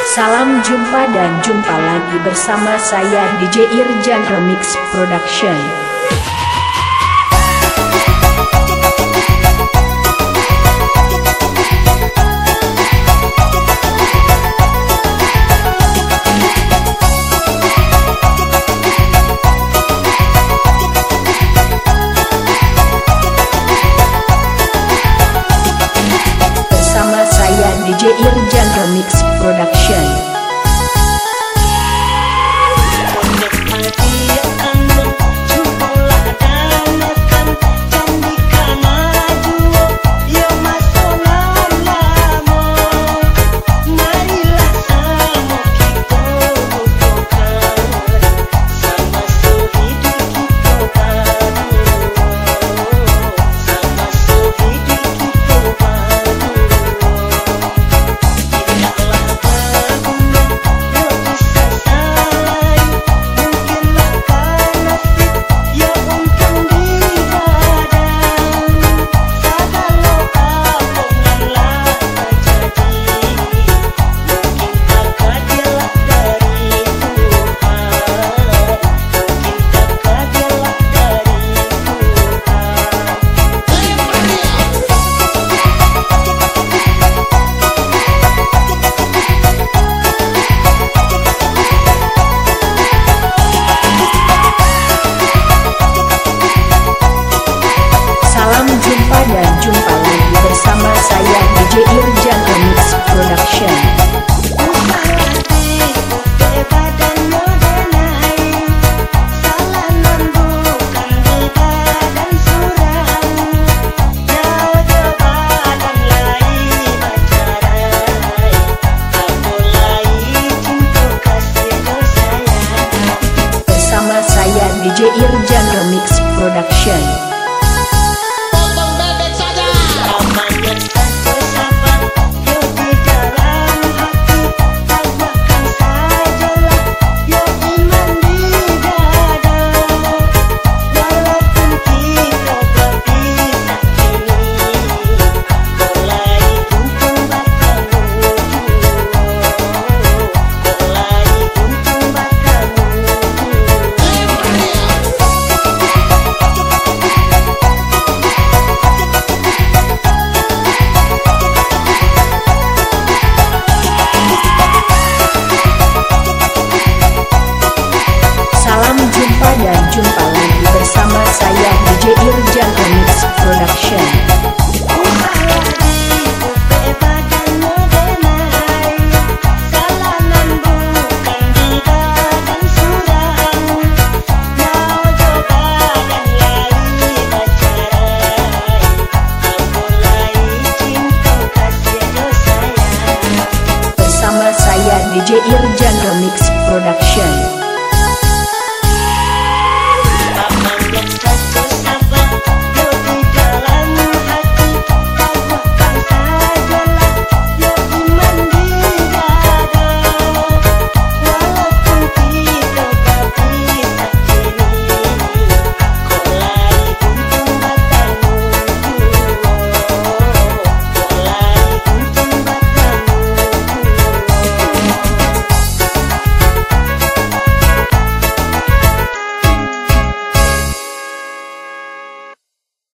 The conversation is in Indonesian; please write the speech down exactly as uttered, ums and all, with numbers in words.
Salam jumpa dan jumpa lagi bersama saya D J Irjan Remix Production. Bersama saya D J Irjan Remix Production. Jumpa dan jumpa lagi bersama saya D J Irjan Remix Production. Bersama saya D J Irjan Remix Production. Jumpa dan jumpa lagi bersama saya D J Irjan Remix Production. Bersama saya D J Irjan Remix Production.